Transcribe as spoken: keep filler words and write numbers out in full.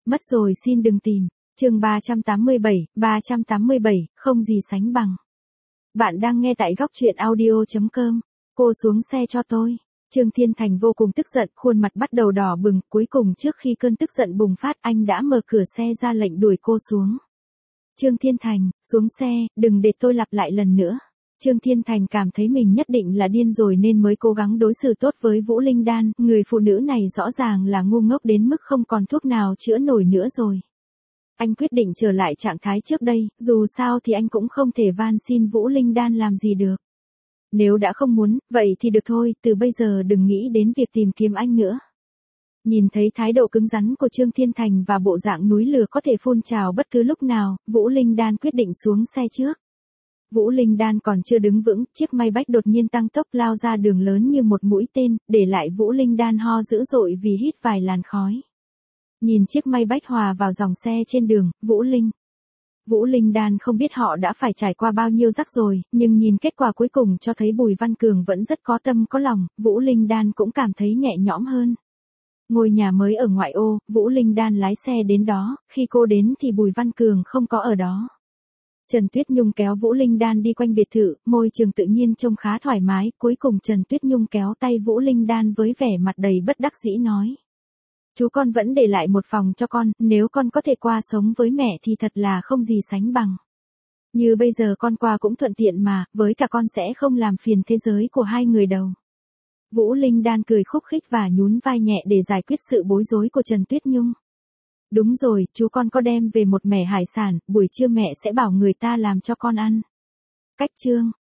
Mất rồi xin đừng tìm. Chương ba trăm tám mươi bảy, ba trăm tám mươi bảy, không gì sánh bằng. Bạn đang nghe tại góc truyện audio chấm com. Cô xuống xe cho tôi. Trương Thiên Thành vô cùng tức giận, khuôn mặt bắt đầu đỏ bừng, cuối cùng trước khi cơn tức giận bùng phát, anh đã mở cửa xe ra lệnh đuổi cô xuống. Trương Thiên Thành, xuống xe, đừng để tôi lặp lại lần nữa. Trương Thiên Thành cảm thấy mình nhất định là điên rồi nên mới cố gắng đối xử tốt với Vũ Linh Đan, người phụ nữ này rõ ràng là ngu ngốc đến mức không còn thuốc nào chữa nổi nữa rồi. Anh quyết định trở lại trạng thái trước đây, dù sao thì anh cũng không thể van xin Vũ Linh Đan làm gì được. Nếu đã không muốn, vậy thì được thôi, từ bây giờ đừng nghĩ đến việc tìm kiếm anh nữa. Nhìn thấy thái độ cứng rắn của Trương Thiên Thành và bộ dạng núi lửa có thể phun trào bất cứ lúc nào, Vũ Linh Đan quyết định xuống xe trước. Vũ Linh Đan còn chưa đứng vững, chiếc Maybach đột nhiên tăng tốc lao ra đường lớn như một mũi tên, để lại Vũ Linh Đan ho dữ dội vì hít vài làn khói. Nhìn chiếc Maybach hòa vào dòng xe trên đường, Vũ Linh. Vũ Linh Đan không biết họ đã phải trải qua bao nhiêu rắc rồi, nhưng nhìn kết quả cuối cùng cho thấy Bùi Văn Cường vẫn rất có tâm có lòng, Vũ Linh Đan cũng cảm thấy nhẹ nhõm hơn. Ngôi nhà mới ở ngoại ô, Vũ Linh Đan lái xe đến đó, khi cô đến thì Bùi Văn Cường không có ở đó. Trần Tuyết Nhung kéo Vũ Linh Đan đi quanh biệt thự, môi trường tự nhiên trông khá thoải mái, cuối cùng Trần Tuyết Nhung kéo tay Vũ Linh Đan với vẻ mặt đầy bất đắc dĩ nói. Chú con vẫn để lại một phòng cho con, nếu con có thể qua sống với mẹ thì thật là không gì sánh bằng. Như bây giờ con qua cũng thuận tiện mà, với cả con sẽ không làm phiền thế giới của hai người đâu. Vũ Linh Đan cười khúc khích và nhún vai nhẹ để giải quyết sự bối rối của Trần Tuyết Nhung. Đúng rồi, chú con có đem về một mẻ hải sản, buổi trưa mẹ sẽ bảo người ta làm cho con ăn. Cách chương,